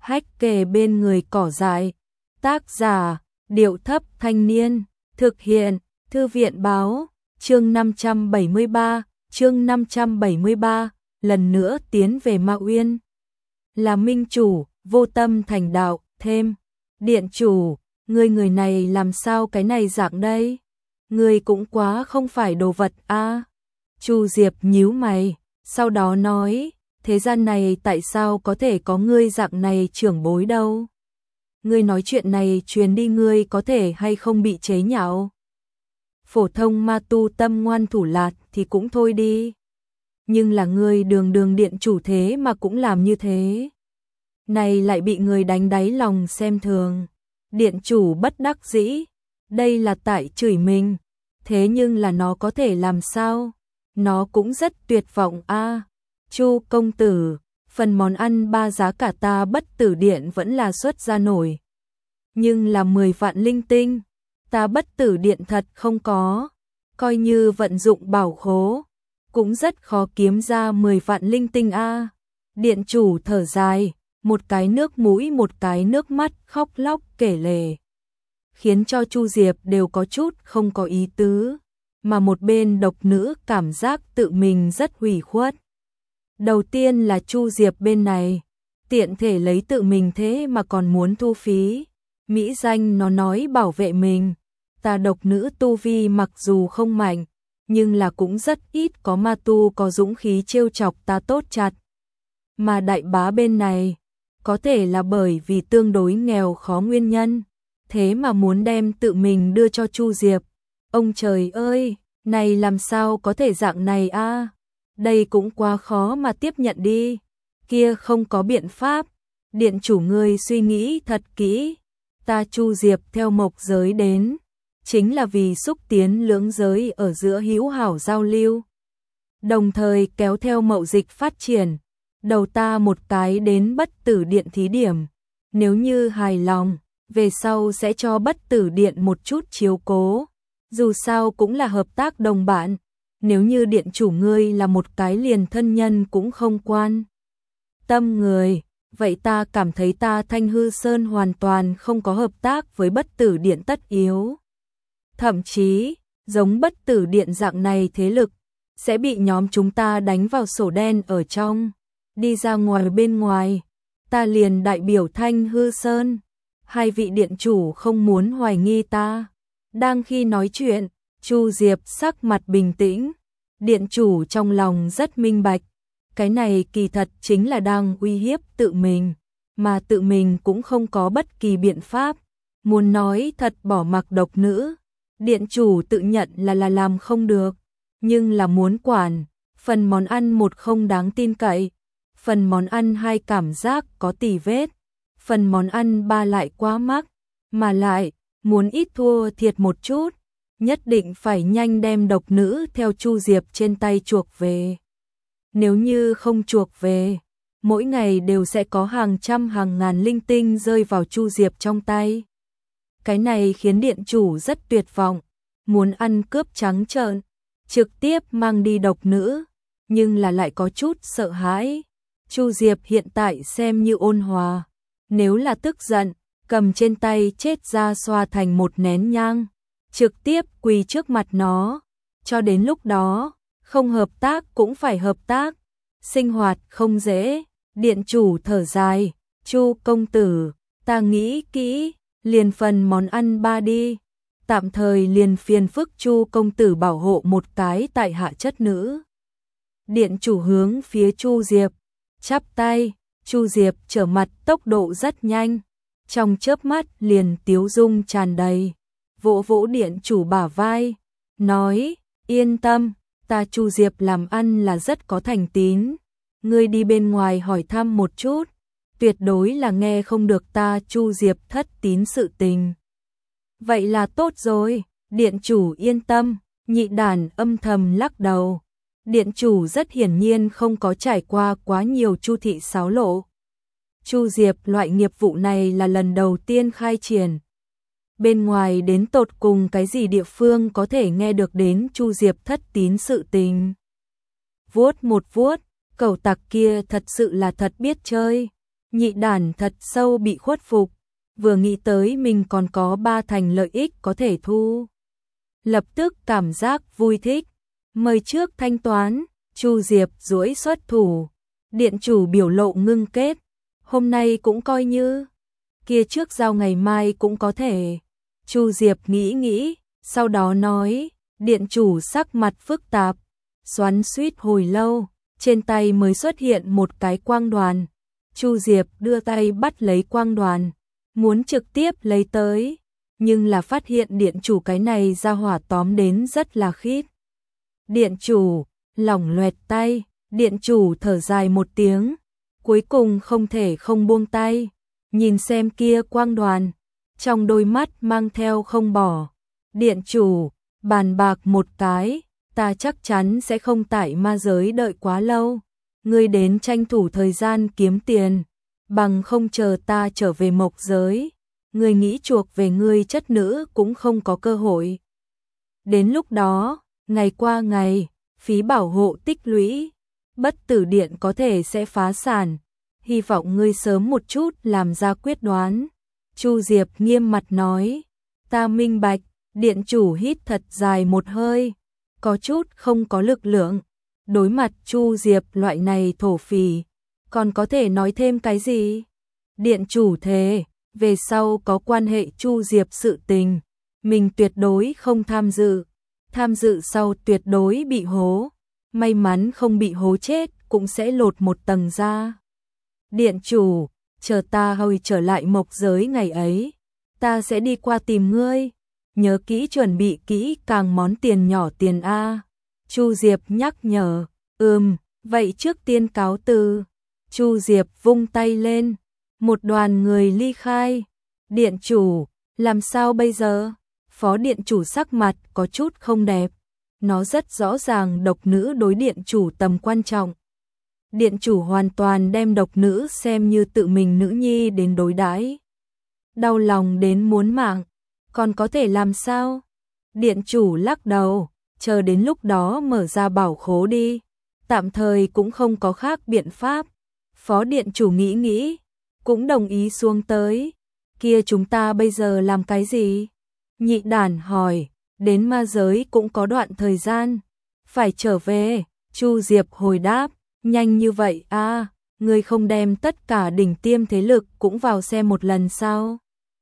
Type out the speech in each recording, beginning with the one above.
hách kề bên người cỏ dại. Tác giả, Điệu Thấp Thanh Niên. Thực hiện, Thư viện Báo. Chương 573, lần nữa tiến về Ma Uyên. Là minh chủ, vô tâm thành đạo, thêm. Điện chủ, người này làm sao cái này dạng đây? Người cũng quá không phải đồ vật a. Chu Diệp nhíu mày, sau đó nói, thế gian này tại sao có thể có ngươi dạng này trưởng bối đâu? Ngươi nói chuyện này truyền đi ngươi có thể hay không bị chế nhạo? Phổ thông ma tu tâm ngoan thủ lạt thì cũng thôi đi. Nhưng là ngươi đường điện chủ thế mà cũng làm như thế. Này lại bị người đánh đáy lòng xem thường. Điện chủ bất đắc dĩ, đây là tại chửi mình. Thế nhưng là nó có thể làm sao? Nó cũng rất tuyệt vọng a. Chu công tử, phần món ăn 3 giá cả ta Bất Tử Điện vẫn là xuất ra nổi. Nhưng là 10 vạn linh tinh, ta Bất Tử Điện thật không có. Coi như vận dụng bảo khố, cũng rất khó kiếm ra 10 vạn linh tinh a. Điện chủ thở dài, một cái nước mũi một cái nước mắt khóc lóc kể lể. Khiến cho Chu Diệp đều có chút không có ý tứ. Mà một bên độc nữ cảm giác tự mình rất hủy khuất. Đầu tiên là Chu Diệp bên này, tiện thể lấy tự mình thế mà còn muốn thu phí. Mỹ danh nó nói bảo vệ mình. Ta độc nữ tu vi mặc dù không mạnh, nhưng là cũng rất ít có ma tu có dũng khí trêu chọc ta tốt chặt. Mà đại bá bên này, có thể là bởi vì tương đối nghèo khó nguyên nhân, thế mà muốn đem tự mình đưa cho Chu Diệp. Ông trời ơi, này làm sao có thể dạng này a? Đây cũng quá khó mà tiếp nhận đi. Kia không có biện pháp. Điện chủ ngươi suy nghĩ thật kỹ. Ta Chu Diệp theo mộc giới đến, chính là vì xúc tiến lưỡng giới ở giữa hữu hảo giao lưu. Đồng thời kéo theo mậu dịch phát triển. Đầu ta một cái đến Bất Tử Điện thí điểm. Nếu như hài lòng, về sau sẽ cho Bất Tử Điện một chút chiếu cố. Dù sao cũng là hợp tác đồng bạn. Nếu như điện chủ ngươi là một cái liền thân nhân cũng không quan tâm người, vậy ta cảm thấy ta Thanh Hư Sơn hoàn toàn không có hợp tác với Bất Tử Điện tất yếu. Thậm chí, giống Bất Tử Điện dạng này thế lực, sẽ bị nhóm chúng ta đánh vào sổ đen ở trong. Đi ra ngoài bên ngoài, ta liền đại biểu Thanh Hư Sơn. Hai vị điện chủ không muốn hoài nghi ta. Đang khi nói chuyện, Chu Diệp sắc mặt bình tĩnh. Điện chủ trong lòng rất minh bạch. Cái này kỳ thật chính là đang uy hiếp tự mình. Mà tự mình cũng không có bất kỳ biện pháp. Muốn nói thật bỏ mặc độc nữ. Điện chủ tự nhận là làm không được. Nhưng là muốn quản. Phần món ăn một không đáng tin cậy. Phần món ăn hai cảm giác có tì vết. Phần món ăn ba lại quá mắc. Mà lại, muốn ít thua thiệt một chút, nhất định phải nhanh đem độc nữ theo Chu Diệp trên tay chuộc về. Nếu như không chuộc về, mỗi ngày đều sẽ có hàng trăm hàng ngàn linh tinh rơi vào Chu Diệp trong tay. Cái này khiến điện chủ rất tuyệt vọng, muốn ăn cướp trắng trợn, trực tiếp mang đi độc nữ, nhưng là lại có chút sợ hãi. Chu Diệp hiện tại xem như ôn hòa, nếu là tức giận, cầm trên tay chết ra xoa thành một nén nhang, trực tiếp quỳ trước mặt nó. Cho đến lúc đó, không hợp tác cũng phải hợp tác. Sinh hoạt không dễ. Điện chủ thở dài, Chu công tử, ta nghĩ kỹ, liền phần món ăn ba đi. Tạm thời liền phiền phức Chu công tử bảo hộ một cái tại hạ chất nữ. Điện chủ hướng phía Chu Diệp, chắp tay. Chu Diệp trở mặt tốc độ rất nhanh. Trong chớp mắt liền tiếu dung tràn đầy, vỗ vỗ điện chủ bả vai, nói, yên tâm, ta Chu Diệp làm ăn là rất có thành tín, ngươi đi bên ngoài hỏi thăm một chút, tuyệt đối là nghe không được ta Chu Diệp thất tín sự tình. Vậy là tốt rồi, điện chủ yên tâm. Nhị đàn âm thầm lắc đầu. Điện chủ rất hiển nhiên không có trải qua quá nhiều chu thị xáo lộ. Chu Diệp loại nghiệp vụ này là lần đầu tiên khai triển. Bên ngoài đến tột cùng cái gì địa phương có thể nghe được đến Chu Diệp thất tín sự tình. Vuốt một vuốt, cẩu tặc kia thật sự là thật biết chơi. Nhị đản thật sâu bị khuất phục, vừa nghĩ tới mình còn có 3 thành lợi ích có thể thu. Lập tức cảm giác vui thích, mời trước thanh toán, Chu Diệp duỗi xuất thủ. Điện chủ biểu lộ ngưng kết, hôm nay cũng coi như, kia trước giao ngày mai cũng có thể. Chu Diệp nghĩ nghĩ, sau đó nói, điện chủ sắc mặt phức tạp, xoắn xuýt hồi lâu, trên tay mới xuất hiện một cái quang đoàn. Chu Diệp đưa tay bắt lấy quang đoàn, muốn trực tiếp lấy tới, nhưng là phát hiện điện chủ cái này ra hỏa tóm đến rất là khít. Điện chủ, lỏng loẹt tay, điện chủ thở dài một tiếng, cuối cùng không thể không buông tay, nhìn xem kia quang đoàn, trong đôi mắt mang theo không bỏ. Điện chủ, bàn bạc một cái, ta chắc chắn sẽ không tại ma giới đợi quá lâu, ngươi đến tranh thủ thời gian kiếm tiền, bằng không chờ ta trở về mộc giới, ngươi nghĩ chuộc về ngươi chất nữ cũng không có cơ hội. Đến lúc đó, ngày qua ngày, phí bảo hộ tích lũy, Bất Tử Điện có thể sẽ phá sản, hy vọng ngươi sớm một chút làm ra quyết đoán. Chu Diệp nghiêm mặt nói, ta minh bạch. Điện chủ hít thật dài một hơi, có chút không có lực lượng, đối mặt Chu Diệp loại này thổ phỉ, còn có thể nói thêm cái gì? Điện chủ thề, về sau có quan hệ Chu Diệp sự tình, mình tuyệt đối không tham dự sau tuyệt đối bị hố, may mắn không bị hố chết cũng sẽ lột một tầng ra. Điện chủ, chờ ta hồi trở lại mộc giới ngày ấy, ta sẽ đi qua tìm ngươi. Nhớ kỹ chuẩn bị kỹ càng món tiền nhỏ tiền A. Chu Diệp nhắc nhở, vậy trước tiên cáo từ. Chu Diệp vung tay lên, một đoàn người ly khai. Điện chủ, làm sao bây giờ? Phó điện chủ sắc mặt có chút không đẹp. Nó rất rõ ràng độc nữ đối điện chủ tầm quan trọng. Điện chủ hoàn toàn đem độc nữ xem như tự mình nữ nhi đến đối đãi. Đau lòng đến muốn mạng. Còn có thể làm sao? Điện chủ lắc đầu, chờ đến lúc đó mở ra bảo khố đi, tạm thời cũng không có khác biện pháp. Phó điện chủ nghĩ nghĩ, cũng đồng ý xuống tới. Kia chúng ta bây giờ làm cái gì? Nhị đản hỏi, đến ma giới cũng có đoạn thời gian, phải trở về. Chu Diệp hồi đáp, nhanh như vậy à, ngươi không đem tất cả đỉnh tiêm thế lực cũng vào xem một lần sao?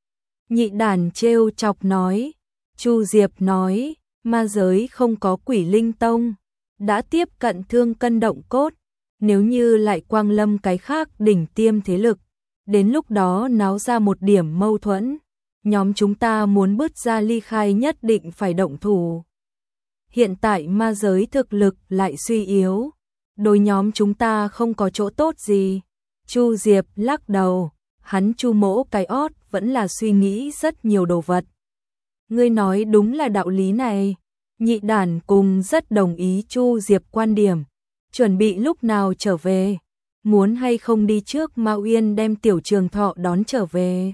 Nhị đản trêu chọc nói. Chu Diệp nói, ma giới không có Quỷ Linh Tông, đã tiếp cận Thương Cân Động Cốt, nếu như lại quang lâm cái khác đỉnh tiêm thế lực, đến lúc đó náo ra một điểm mâu thuẫn, nhóm chúng ta muốn bứt ra ly khai nhất định phải động thủ. Hiện tại ma giới thực lực lại suy yếu, đối nhóm chúng ta không có chỗ tốt gì. Chu Diệp lắc đầu, hắn Chu mỗ cái ót vẫn là suy nghĩ rất nhiều đồ vật. Ngươi nói đúng là đạo lý này. Nhị đản cùng rất đồng ý Chu Diệp quan điểm. Chuẩn bị lúc nào trở về? Muốn hay không đi trước Ma Uyên đem Tiểu Trường Thọ đón trở về?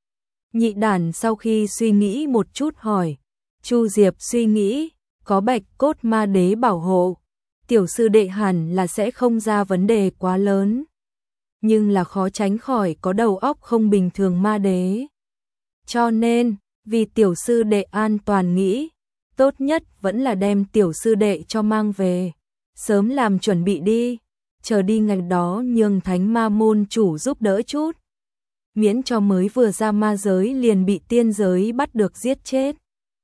Nhị đản sau khi suy nghĩ một chút hỏi. Chu Diệp suy nghĩ, có Bạch Cốt Ma Đế bảo hộ, tiểu sư đệ hẳn là sẽ không ra vấn đề quá lớn. Nhưng là khó tránh khỏi có đầu óc không bình thường ma đế. Cho nên, vì tiểu sư đệ an toàn nghĩ, tốt nhất vẫn là đem tiểu sư đệ cho mang về, sớm làm chuẩn bị đi, chờ đi ngày đó nhường thánh ma môn chủ giúp đỡ chút. Miễn cho mới vừa ra ma giới liền bị tiên giới bắt được giết chết.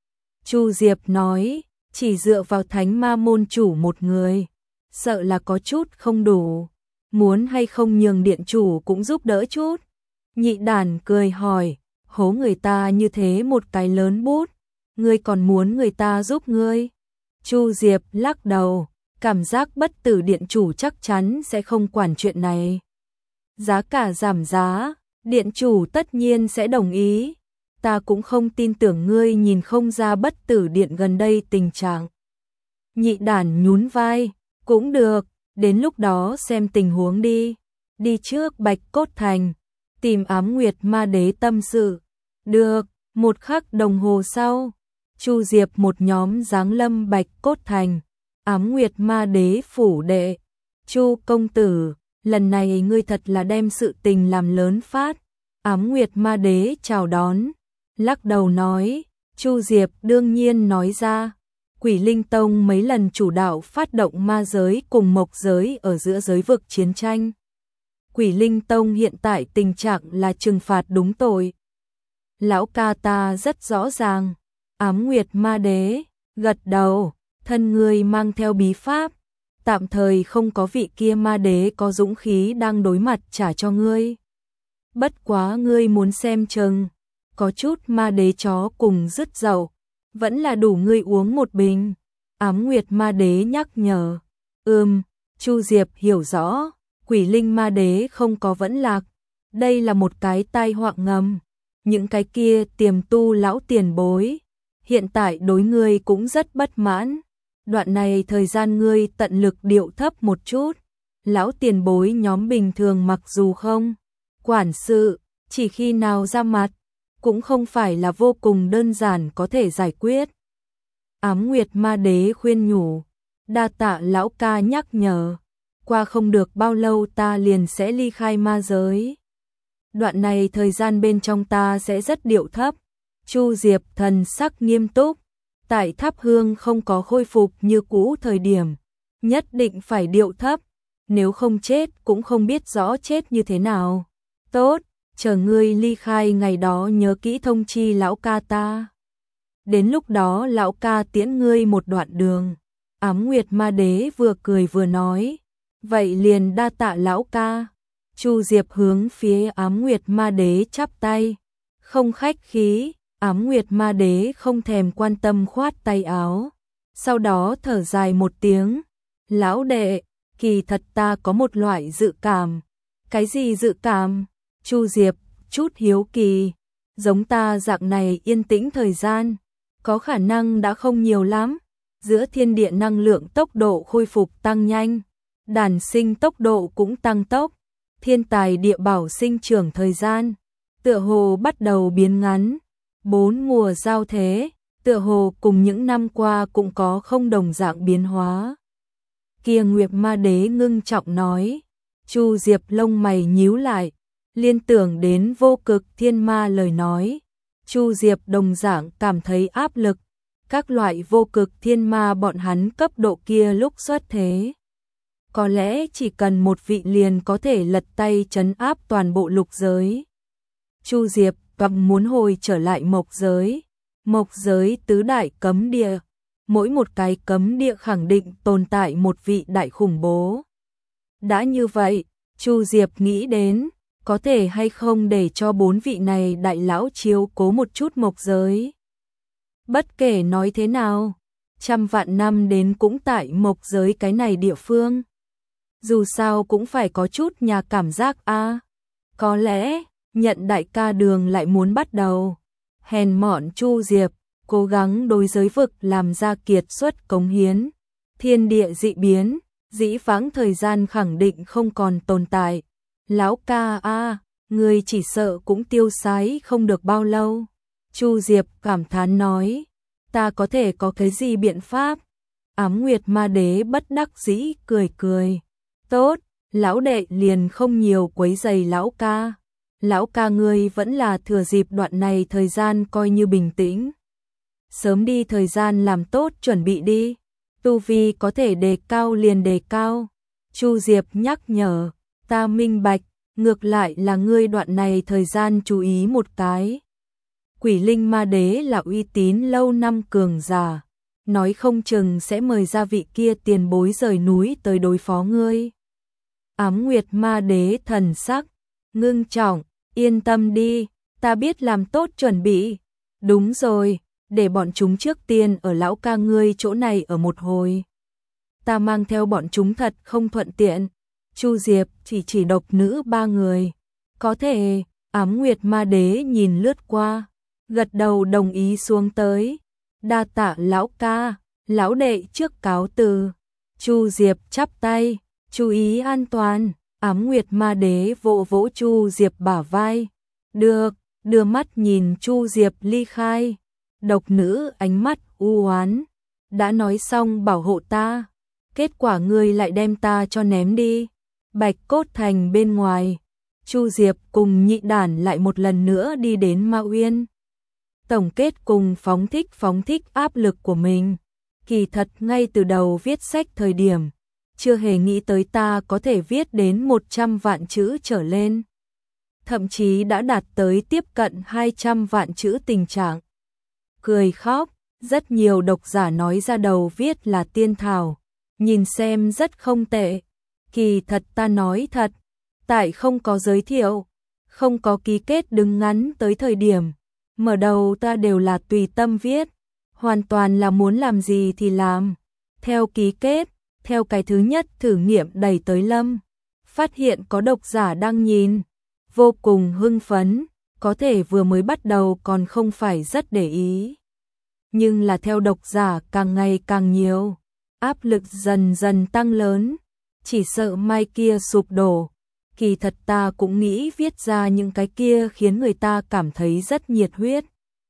Chu Diệp nói, chỉ dựa vào thánh ma môn chủ một người, sợ là có chút không đủ. Muốn hay không nhường điện chủ cũng giúp đỡ chút. Nhị đản cười hỏi, hố người ta như thế một cái lớn bút, ngươi còn muốn người ta giúp ngươi? Chu Diệp lắc đầu, cảm giác Bất Tử điện chủ chắc chắn sẽ không quản chuyện này. Giá cả giảm giá, điện chủ tất nhiên sẽ đồng ý. Ta cũng không tin tưởng ngươi nhìn không ra Bất Tử điện gần đây tình trạng. Nhị đản nhún vai, cũng được. Đến lúc đó xem tình huống đi. Đi trước Bạch Cốt Thành, tìm Ám Nguyệt Ma Đế tâm sự. Được, một khắc đồng hồ sau, Chu Diệp một nhóm giáng lâm Bạch Cốt Thành, Ám Nguyệt Ma Đế phủ đệ. Chu công tử, lần này ngươi thật là đem sự tình làm lớn phát. Ám Nguyệt Ma Đế chào đón, lắc đầu nói, Chu Diệp đương nhiên nói ra, Quỷ Linh Tông mấy lần chủ đạo phát động ma giới cùng mộc giới ở giữa giới vực chiến tranh. Quỷ Linh Tông hiện tại tình trạng là trừng phạt đúng tội. Lão ca ta rất rõ ràng. Ám Nguyệt Ma Đế gật đầu, thân ngươi mang theo bí pháp, tạm thời không có vị kia ma đế có dũng khí đang đối mặt trả cho ngươi. Bất quá ngươi muốn xem chừng, có chút ma đế chó cùng dứt dậu, vẫn là đủ ngươi uống một bình. Ám Nguyệt Ma Đế nhắc nhở. Chu Diệp hiểu rõ, Quỷ Linh Ma Đế không có vẫn lạc, đây là một cái tai họa ngầm. Những cái kia tiềm tu lão tiền bối, hiện tại đối ngươi cũng rất bất mãn. Đoạn này thời gian ngươi tận lực điệu thấp một chút. Lão tiền bối nhóm bình thường mặc dù không quản sự, chỉ khi nào ra mặt, cũng không phải là vô cùng đơn giản có thể giải quyết. Ám Nguyệt Ma Đế khuyên nhủ, đa tạ lão ca nhắc nhở, qua không được bao lâu ta liền sẽ ly khai ma giới. Đoạn này thời gian bên trong ta sẽ rất điệu thấp. Chu Diệp thần sắc nghiêm túc, tại tháp hương không có khôi phục như cũ thời điểm, nhất định phải điệu thấp, nếu không chết cũng không biết rõ chết như thế nào. Tốt, chờ ngươi ly khai ngày đó nhớ kỹ thông chi lão ca ta. Đến lúc đó lão ca tiễn ngươi một đoạn đường. Ám Nguyệt Ma Đế vừa cười vừa nói, vậy liền đa tạ lão ca. Chu Diệp hướng phía Ám Nguyệt Ma Đế chắp tay, không khách khí. Ám Nguyệt Ma Đế không thèm quan tâm khoát tay áo, sau đó thở dài một tiếng, lão đệ, kỳ thật ta có một loại dự cảm. Cái gì dự cảm? Chu Diệp chút hiếu kỳ, giống ta dạng này yên tĩnh thời gian, có khả năng đã không nhiều lắm. Giữa thiên địa năng lượng tốc độ khôi phục tăng nhanh, đàn sinh tốc độ cũng tăng tốc, thiên tài địa bảo sinh trưởng thời gian tựa hồ bắt đầu biến ngắn. 4 mùa giao thế, tựa hồ cùng những năm qua cũng có không đồng dạng biến hóa. Kia Nguyệt Ma Đế ngưng trọng nói. Chu Diệp lông mày nhíu lại, liên tưởng đến Vô Cực Thiên Ma lời nói. Chu Diệp đồng dạng cảm thấy áp lực. Các loại Vô Cực Thiên Ma bọn hắn cấp độ kia lúc xuất thế, có lẽ chỉ cần một vị liền có thể lật tay trấn áp toàn bộ lục giới. Chu Diệp cầm muốn hồi trở lại mộc giới. Mộc giới tứ đại cấm địa, mỗi một cái cấm địa khẳng định tồn tại một vị đại khủng bố. Đã như vậy, Chu Diệp nghĩ đến, có thể hay không để cho 4 vị này đại lão chiếu cố một chút mộc giới. Bất kể nói thế nào, trăm vạn năm đến cũng tại mộc giới cái này địa phương. Dù sao cũng phải có chút nhà cảm giác a. Có lẽ nhận đại ca đường lại muốn bắt đầu. Hèn mọn Chu Diệp, cố gắng đối giới vực làm ra kiệt xuất cống hiến. Thiên địa dị biến, dĩ vãng thời gian khẳng định không còn tồn tại. Lão ca a, người chỉ sợ cũng tiêu sái không được bao lâu. Chu Diệp cảm thán nói, ta có thể có cái gì biện pháp? Ám Nguyệt Ma Đế bất đắc dĩ cười cười. Tốt, lão đệ liền không nhiều quấy rầy lão ca. Lão ca ngươi vẫn là thừa dịp đoạn này thời gian coi như bình tĩnh. Sớm đi thời gian làm tốt chuẩn bị đi. Tu vi có thể đề cao liền đề cao. Chu Diệp nhắc nhở, ta minh bạch, ngược lại là ngươi đoạn này thời gian chú ý một cái. Quỷ Linh Ma Đế là uy tín lâu năm cường giả, nói không chừng sẽ mời ra vị kia tiền bối rời núi tới đối phó ngươi. Ám Nguyệt Ma Đế thần sắc ngưng trọng, yên tâm đi, ta biết làm tốt chuẩn bị. Đúng rồi, để bọn chúng trước tiên ở lão ca ngươi chỗ này ở một hồi. Ta mang theo bọn chúng thật không thuận tiện. Chu Diệp chỉ độc nữ 3 người. Có thể. Ám Nguyệt Ma Đế nhìn lướt qua, gật đầu đồng ý xuống tới. Đa tạ lão ca, lão đệ trước cáo từ. Chu Diệp chắp tay, chú ý an toàn. Ám Nguyệt Ma Đế vỗ vỗ Chu Diệp bả vai. Được, đưa mắt nhìn Chu Diệp ly khai. Độc nữ ánh mắt u oán. Đã nói xong bảo hộ ta, kết quả ngươi lại đem ta cho ném đi. Bạch Cốt Thành bên ngoài, Chu Diệp cùng Nhị Đản lại một lần nữa đi đến Ma Uyên. Tổng kết cùng phóng thích áp lực của mình. Kỳ thật ngay từ đầu viết sách thời điểm, chưa hề nghĩ tới ta có thể viết đến 100 vạn chữ trở lên. Thậm chí đã đạt tới tiếp cận 200 vạn chữ tình trạng. Cười khóc, rất nhiều độc giả nói ra đầu viết là tiên thảo, nhìn xem rất không tệ. Kỳ thật ta nói thật, tại không có giới thiệu, không có ký kết đứng ngắn tới thời điểm, mở đầu ta đều là tùy tâm viết, hoàn toàn là muốn làm gì thì làm. Theo ký kết, theo cái thứ nhất thử nghiệm đẩy tới Lâm, phát hiện có độc giả đang nhìn, vô cùng hưng phấn, có thể vừa mới bắt đầu còn không phải rất để ý. Nhưng là theo độc giả càng ngày càng nhiều, áp lực dần dần tăng lớn, chỉ sợ mai kia sụp đổ. Kỳ thật ta cũng nghĩ viết ra những cái kia khiến người ta cảm thấy rất nhiệt huyết,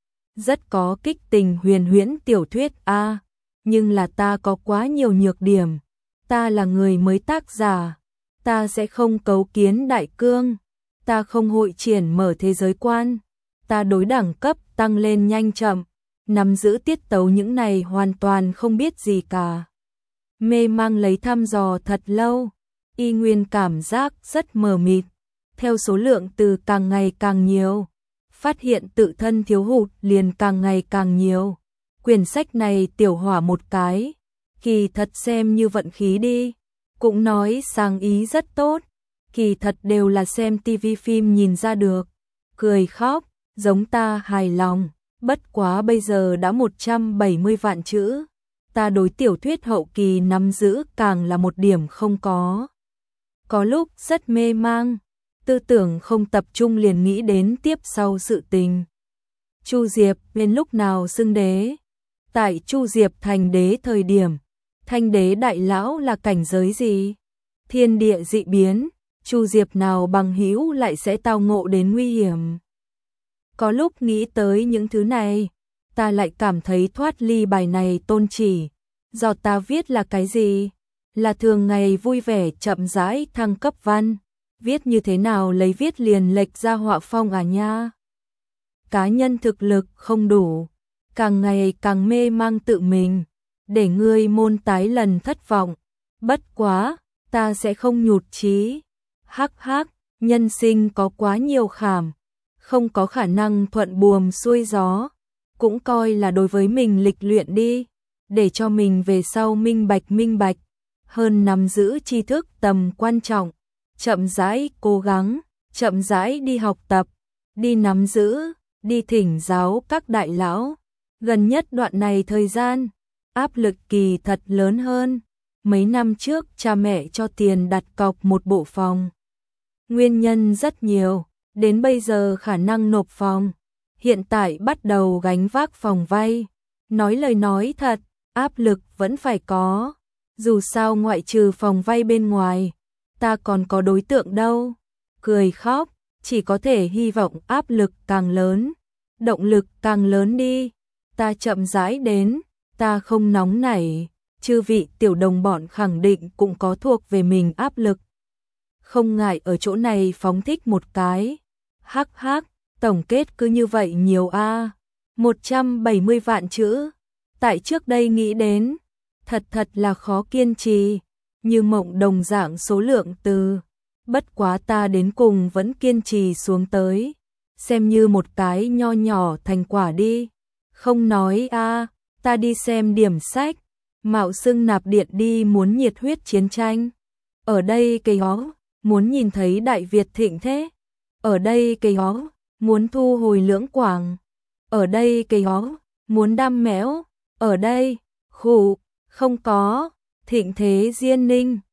rất có kích tình huyền huyễn tiểu thuyết a, nhưng là ta có quá nhiều nhược điểm. Ta là người mới tác giả, ta sẽ không cấu kiến đại cương, ta không hội triển mở thế giới quan, ta đối đẳng cấp tăng lên nhanh chậm, nắm giữ tiết tấu những này hoàn toàn không biết gì cả. Mê mang lấy thăm dò thật lâu, y nguyên cảm giác rất mờ mịt, theo số lượng từ càng ngày càng nhiều, phát hiện tự thân thiếu hụt liền càng ngày càng nhiều. Quyển sách này tiểu hỏa một cái, kỳ thật xem như vận khí đi, cũng nói sáng ý rất tốt, kỳ thật đều là xem tivi phim nhìn ra được. Cười khóc, giống ta hài lòng, bất quá bây giờ đã 170 vạn chữ, ta đối tiểu thuyết hậu kỳ nắm giữ càng là một điểm không có. Có lúc rất mê mang, tư tưởng không tập trung liền nghĩ đến tiếp sau sự tình. Chu Diệp bên lúc nào xưng đế? Tại Chu Diệp thành đế thời điểm, thanh đế đại lão là cảnh giới gì? Thiên địa dị biến, Chu Diệp nào bằng hữu lại sẽ tao ngộ đến nguy hiểm. Có lúc nghĩ tới những thứ này, ta lại cảm thấy thoát ly bài này tôn chỉ. Do ta viết là cái gì? Là thường ngày vui vẻ chậm rãi thăng cấp văn. Viết như thế nào lấy viết liền lệch ra họa phong à nha? Cá nhân thực lực không đủ, càng ngày càng mê mang tự mình, để ngươi môn tái lần thất vọng. Bất quá, ta sẽ không nhụt chí. Hắc hắc, nhân sinh có quá nhiều khảm, không có khả năng thuận buồm xuôi gió, cũng coi là đối với mình lịch luyện đi, để cho mình về sau minh bạch, hơn nắm giữ tri thức tầm quan trọng, chậm rãi cố gắng, chậm rãi đi học tập, đi nắm giữ, đi thỉnh giáo các đại lão. Gần nhất đoạn này thời gian, áp lực kỳ thật lớn hơn. Mấy năm trước cha mẹ cho tiền đặt cọc một bộ phòng. Nguyên nhân rất nhiều, đến bây giờ khả năng nộp phòng. Hiện tại bắt đầu gánh vác phòng vay. Nói lời nói thật, áp lực vẫn phải có. Dù sao ngoại trừ phòng vay bên ngoài, ta còn có đối tượng đâu. Cười khóc, chỉ có thể hy vọng áp lực càng lớn, động lực càng lớn đi. Ta chậm rãi đến, ta không nóng nảy. Chư vị tiểu đồng bọn khẳng định cũng có thuộc về mình áp lực. Không ngại ở chỗ này phóng thích một cái. Hắc hắc, tổng kết cứ như vậy nhiều a. 170 vạn chữ. Tại trước đây nghĩ đến, thật là khó kiên trì, như mộng đồng dạng số lượng từ. Bất quá ta đến cùng vẫn kiên trì xuống tới, xem như một cái nho nhỏ thành quả đi. Không nói a, ta đi xem điểm sách, mạo xưng nạp điện đi muốn nhiệt huyết chiến tranh. Ở đây cây hó, muốn nhìn thấy Đại Việt thịnh thế. Ở đây cây hó, muốn thu hồi Lưỡng Quảng. Ở đây cây hó, muốn đam mẽo. Ở đây, khủ, không có, thịnh thế Diên Ninh.